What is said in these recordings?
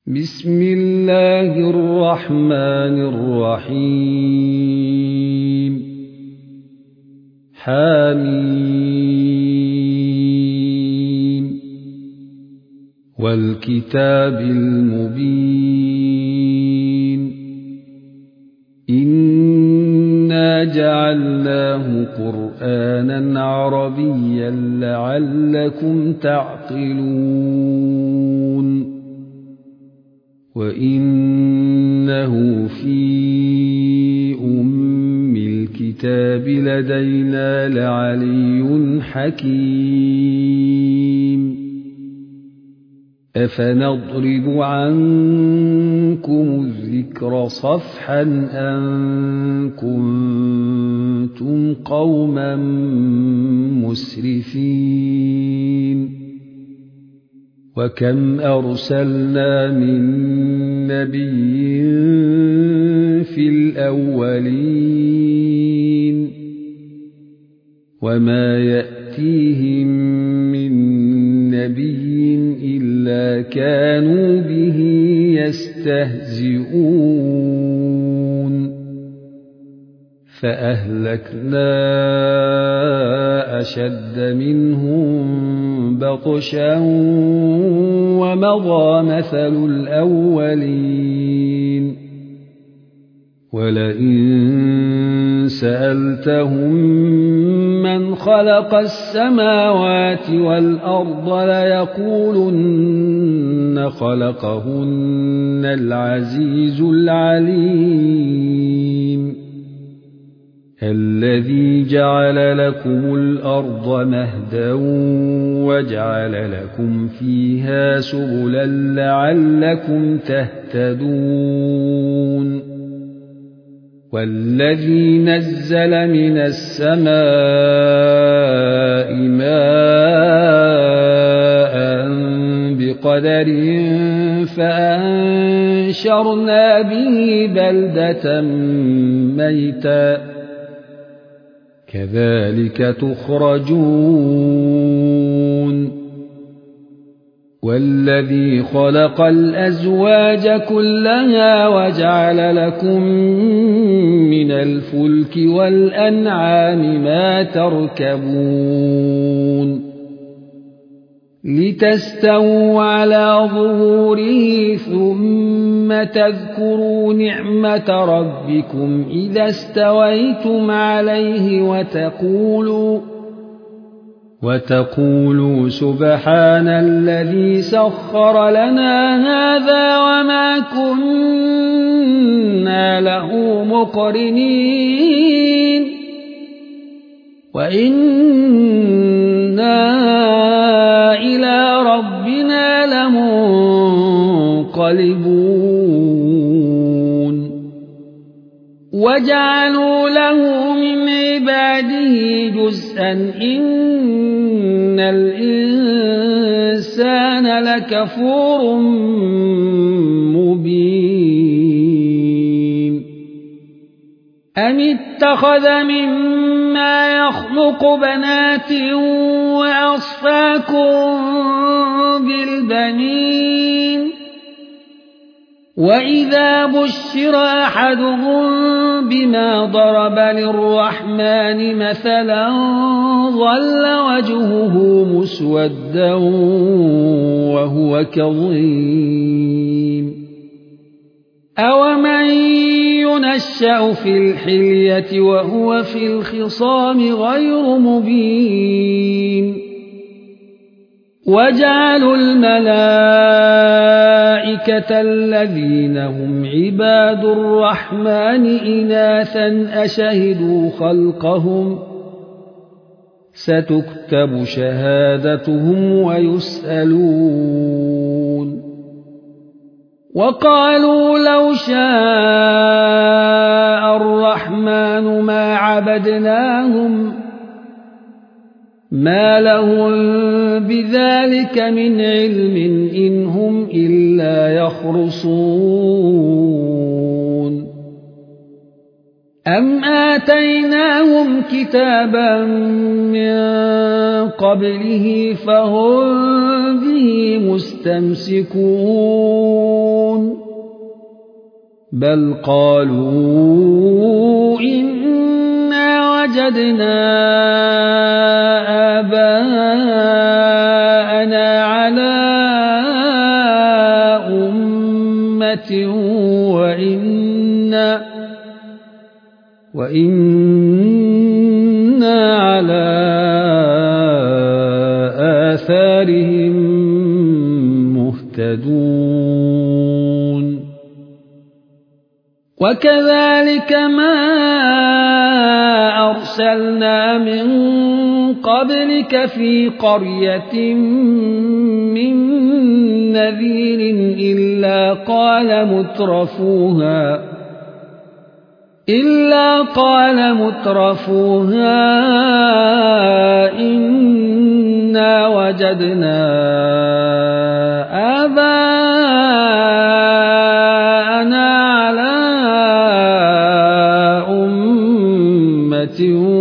بسم الله الرحمن الرحيم حميم والكتاب المبين إنا جعلناه قرآنا عربيا لعلكم تعقلون وإنه في أم الكتاب لدينا لعلي حكيم أفنضرب عنكم الذكر صفحا أن كنتم قوما مسرفين وكم أرسلنا من نبي في الأولين وما يأتيهم من نبي إلا كانوا به يستهزئون فأهلكنا أشد منهم بطشا ومضى مثل الأولين ولئن سألتهم من خلق السماوات والأرض ليقولن خلقهن العزيز العليم الذي جعل لكم الأرض مهدا وجعل لكم فيها سبلا لعلكم تهتدون والذي نزل من السماء ماء بقدر فأنشرنا به بلدة ميتا كذلك تخرجون والذي خلق الأزواج كلها وجعل لكم من الفلك والأنعام ما تركبون لتستووا على ظهوره ثم تذكروا نعمة ربكم إذا استويتم عليه وتقولوا سبحان الذي سخر لنا هذا وما كنا له مقرنين وإنا إلى ربنا لمنقلبون وجعلوا له من عباده جزءا إن الإنسان لكفور مبين أم اتخذ مما يخلق بنات وأصفاكم بالبنين وإذا بشر أحدهم بما ضرب للرحمن مثلا ظل وجهه مسودا وهو كظيم أومن ينشأ في الحلية وهو في الخصام غير مبين وجعلوا الملائكة الذين هم عباد الرحمن إناثا أشهدوا خلقهم ستكتب شهادتهم ويسألون وقالوا لو شاء الرحمن ما عبدناهم ما لهم بذلك من علم إن هم إلا يخرصون أم آتيناهم كتابا من قبله فهم به مستمسكون بل قالوا إنا وجدنا آباءنا على أمة وإنا على آثارهم مهتدون وكذلك ما أرسلنا من قبلك في قرية من نذير إلا قال مترفوها إنا وجدنا آباءنا على أمة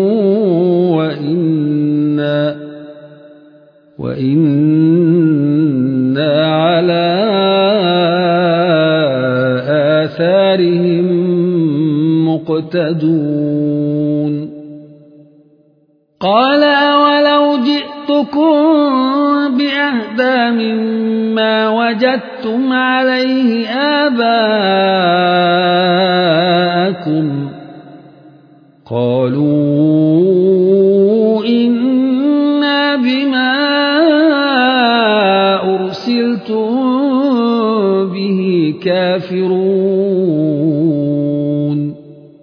وإنا على آثارهم مقتدون قال أولو جئتكم بأهدى مما وجدتم عليه آباءكم قالوا إنا بما أرسلتم به كافرون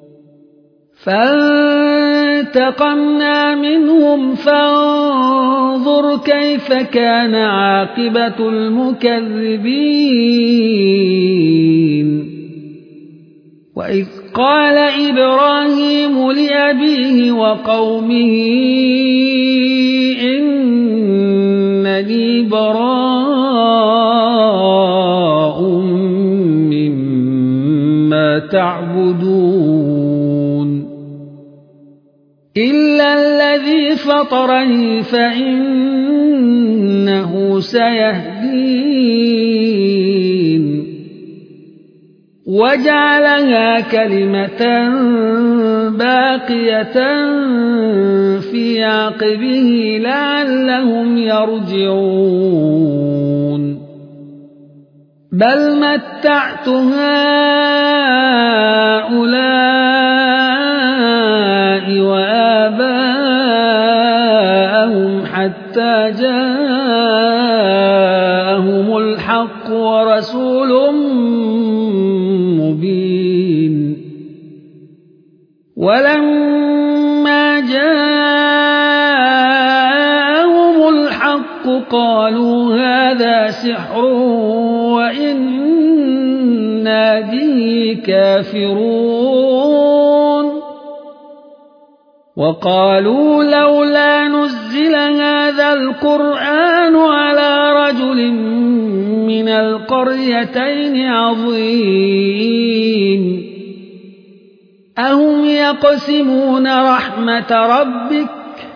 فانتقمنا منهم فانظر كيف كان عاقبة المكذبين وإذ قال إبراهيم لأبيه وقومه إنني براء مما تعبدون إلا الذي فطرني فإنه سيهدين وجعلها كلمة باقية في عقبه لعلهم يرجعون بل متعت هؤلاء وآباءهم حتى جاءهم الحق ورسول مبين ولما جاءهم الحق قالوا هذا سحر وإنا به كافرون وقالوا لولا نزل هذا القرآن على رجل من القريتين عظيم أهم يقسمون رحمة ربك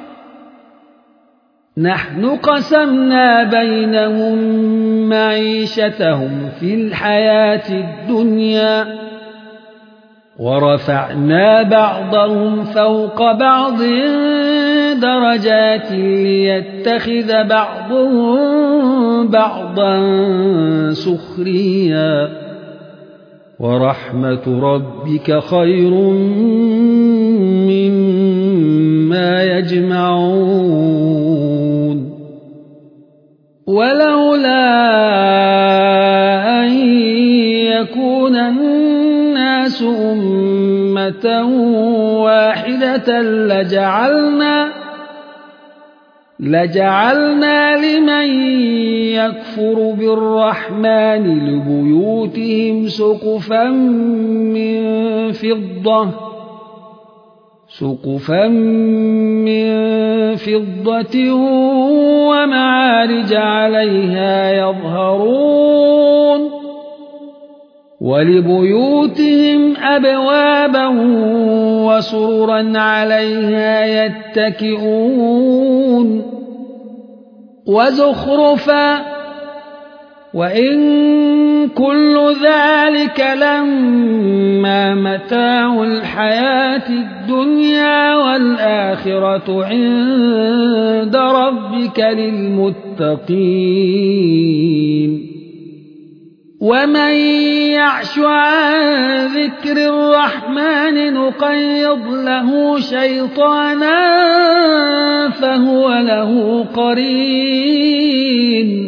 نحن قسمنا بينهم معيشتهم في الحياة الدنيا ورفعنا بعضهم فوق بعض درجات ليتخذ بعضهم بعضا سخريا ورحمة ربك خير مما يجمعون ولولا أن يكون الناس أمة واحدة لجعلنا لمن يكفر بالرحمن لبيوتهم سقفا من فضة ومعارج عليها يظهرون ولبيوتهم أبوابا وسررا عليها يتكئون وزخرفا وإن كل ذلك لما متاع الحياة الدنيا والآخرة عند ربك للمتقين ومن يعش عن ذكر الرحمن نقيض له شيطانا فهو له قرين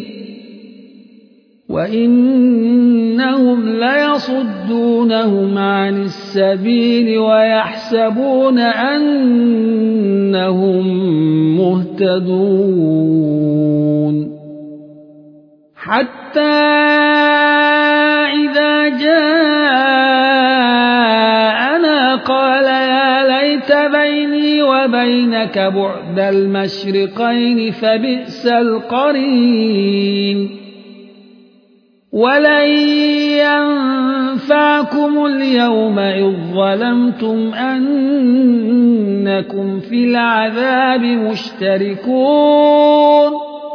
وإنهم ليصدونهم عن السبيل ويحسبون أنهم مهتدون حتى إذا جاءنا قال يا ليت بيني وبينك بعد المشرقين فبئس القرين ولن ينفعكم اليوم إذ ظلمتم أنكم في العذاب مشتركون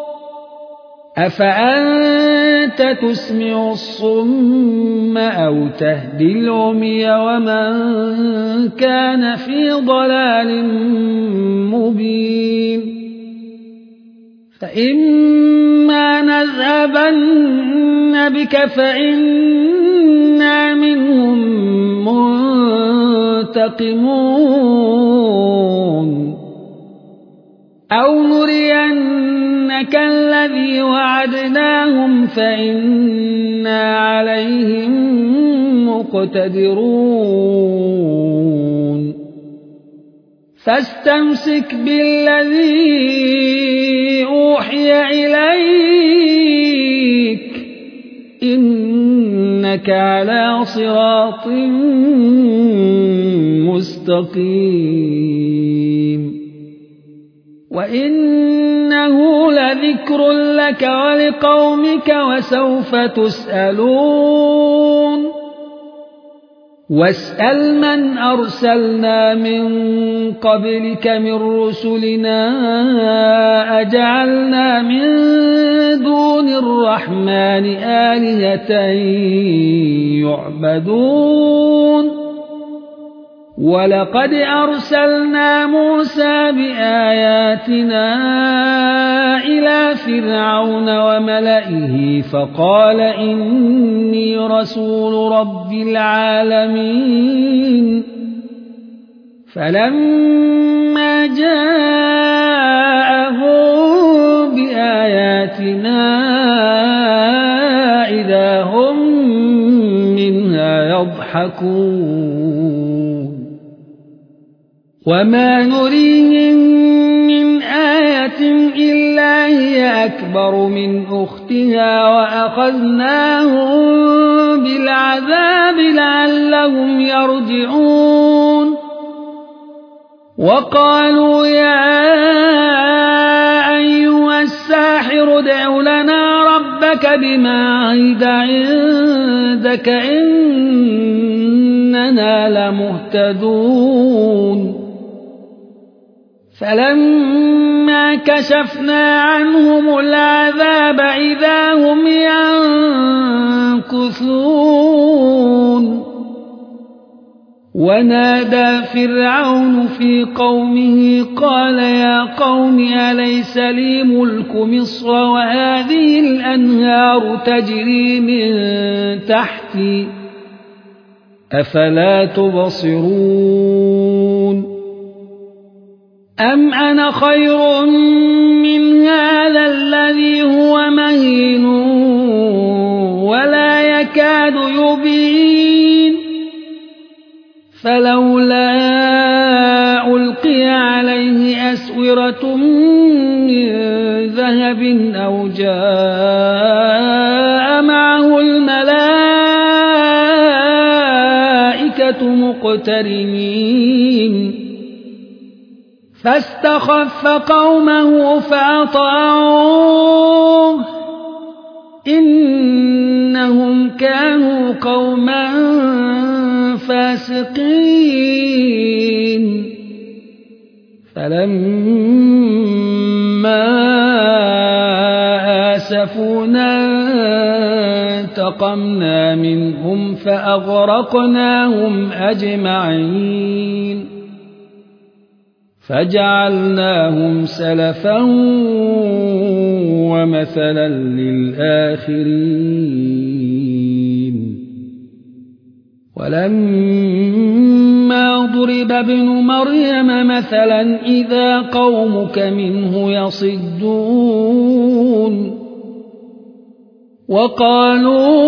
أفأنت تسمع الصم أو تهدي العمي ومن كان في ضلال مبين فإما نذهبن بك فإنا منهم منتقمون أو نرينك الذي وعدناهم فإنا عليهم مقتدرون فاستمسك بالذي أوحي إليك إنك على صراط مستقيم وإنه لذكر لك ولقومك وسوف تسألون واسأل من أرسلنا من قبلك من رسلنا أجعلنا من دون الرحمن آلهة يعبدون ولقد أرسلنا موسى بآياتنا إلى فرعون وملئه فقال إني رسول رب العالمين فلما جاءهم بآياتنا إذا هم منها يضحكون وما نريهم من آية إلا هي أكبر من أختها وأخذناهم بالعذاب لعلهم يرجعون وقالوا يا أيها الساحر ادع لنا ربك بما عهد عندك إننا لمهتدون فلما كشفنا عنهم العذاب إذا هم ينكثون ونادى فرعون في قومه قال يا قوم أليس لي ملك مصر وهذه الأنهار تجري من تحتي أفلا تبصرون أم أنا خير من هذا الذي هو مهين ولا يكاد يبين فلولا ألقي عليه أسورة من ذهب أو جاء معه الملائكة مقترنين فاستخف قومه فأطاعوه إنهم كانوا قوما فاسقين فلما آسفونا فانتقمنا منهم فأغرقناهم أجمعين فجعلناهم سلفا ومثلا للآخرين ولما ضرب ابن مريم مثلا إذا قومك منه يصدون وقالوا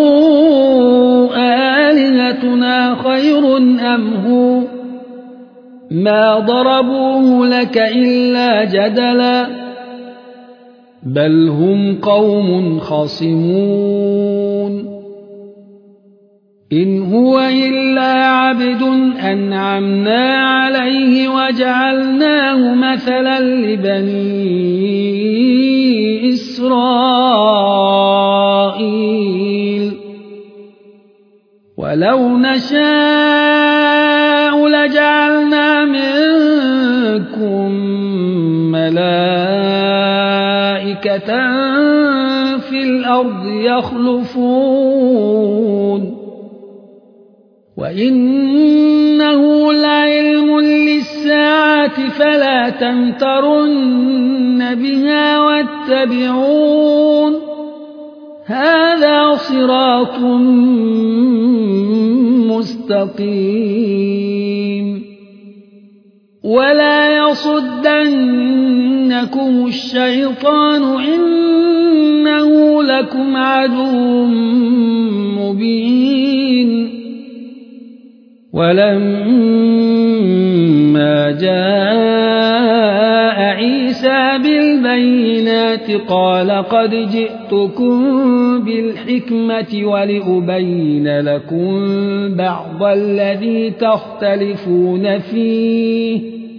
آلهتنا خير أم هو ما ضربوه لك إلا جدلا بل هم قوم خصمون إن هو إلا عبد أنعمنا عليه وجعلناه مثلا لبني إسرائيل ولو نشاء لجعلنا منكم ملائكة في الأرض يخلفون وإنه لعلم للساعة فلا تمترن بها واتبعون هذا صراط مستقيم ولا يصدنكم الشيطان إنه لكم عدو مبين ولما جاء عيسى بالبينات قال قد جئتكم بالحكمة ولأبين لكم بعض الذي تختلفون فيه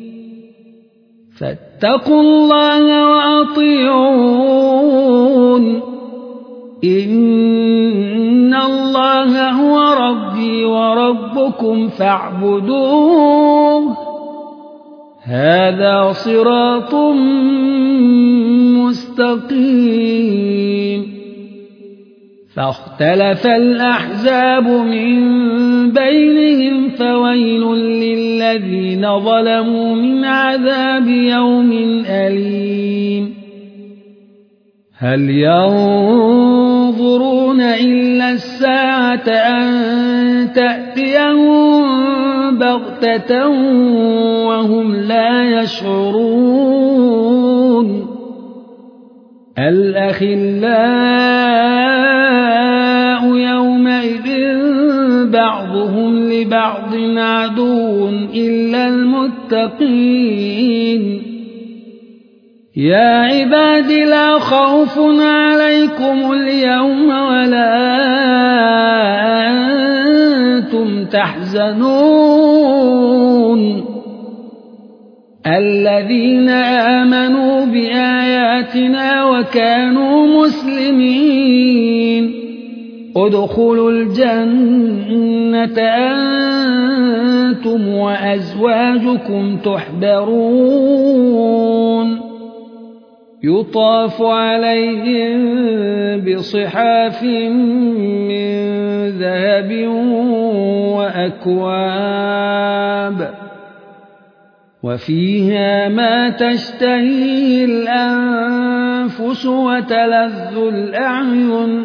فاتقوا الله وأطيعون إن الله هو ربي وربكم فاعبدوه هذا صراط مستقيم فاختلف الأحزاب من بينهم فويل للذين ظلموا من عذاب يوم أليم هل ينظرون إلا الساعة أن تأتيهم بغتة وهم لا يشعرون الأخلاء يومئذ بعضهم لبعض عدو إلا المتقين يا عباد لا خوف عليكم اليوم ولا أنتم تحزنون الذين آمنوا بآياتنا وكانوا مسلمين ادخلوا الجنة أنتم وأزواجكم تحبرون يطاف عليهم بصحاف من ذهب وأكواب وفيها ما تشتهيه الأنفس وتلذ الأعين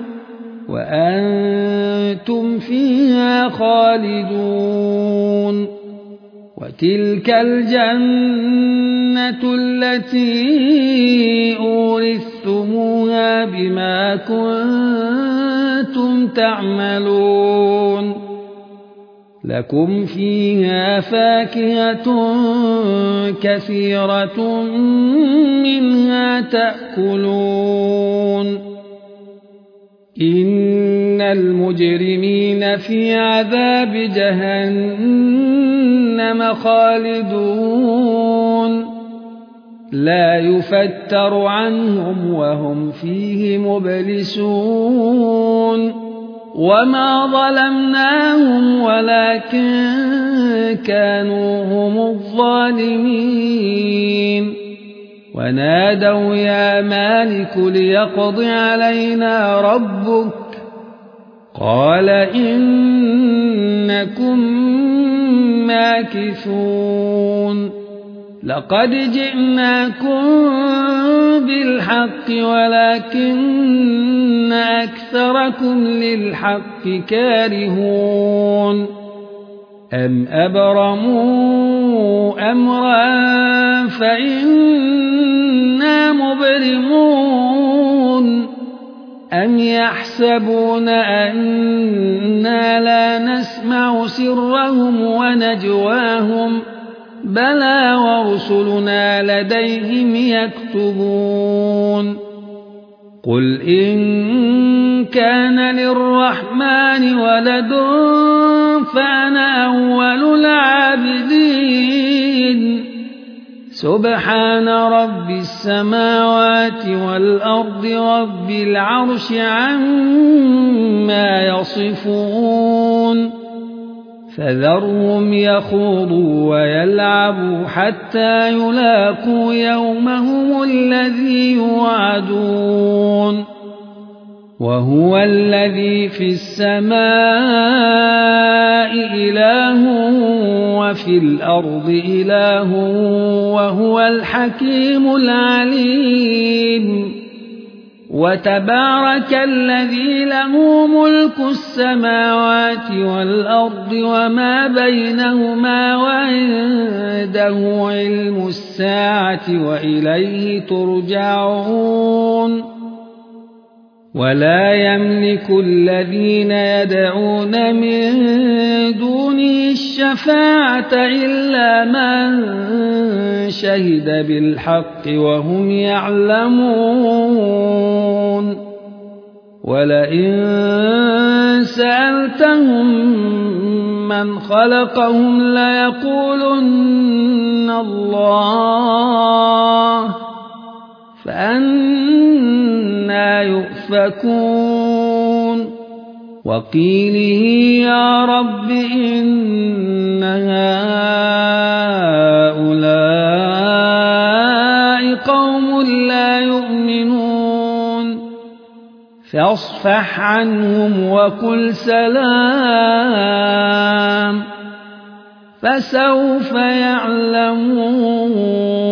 وأنتم فيها خالدون وتلك الجنة التي أورثتموها بما كنتم تعملون لكم فيها فاكهة كثيرة منها تأكلون إن المجرمين في عذاب جهنم خالدون لا يفتر عنهم وهم فيه مبلسون وما ظلمناهم ولكن كانوا هم الظالمين ونادوا يا مالك ليقض علينا ربك قال إنكم ماكثون لقد جئناكم بالحق ولكن أكثركم للحق كارهون أم أبرموا أمرا فإنا مبرمون أم يحسبون أنا لا نسمع سرهم ونجواهم بلى ورسلنا لديهم يكتبون قل إن كان للرحمن ولد فأنا أول العابدين سبحان رب السماوات والأرض رب العرش عما يصفون فذرهم يخوضوا ويلعبوا حتى يلاقوا يومهم الذي يوعدون وهو الذي في السماء إله وفي الأرض إله وهو الحكيم العليم وتبارك الذي له ملك السماوات والأرض وما بينهما وعنده علم الساعة وإليه ترجعون ولا يملك الذين يدعون من دونه الشفاعة إلا من شهد بالحق وهم يعلمون ولئن سألتهم من خلقهم ليقولن الله فأنى يؤفكون وقيله يا رب إن هؤلاء قوم لا يؤمنون فاصفح عنهم وقل سلام فسوف يعلمون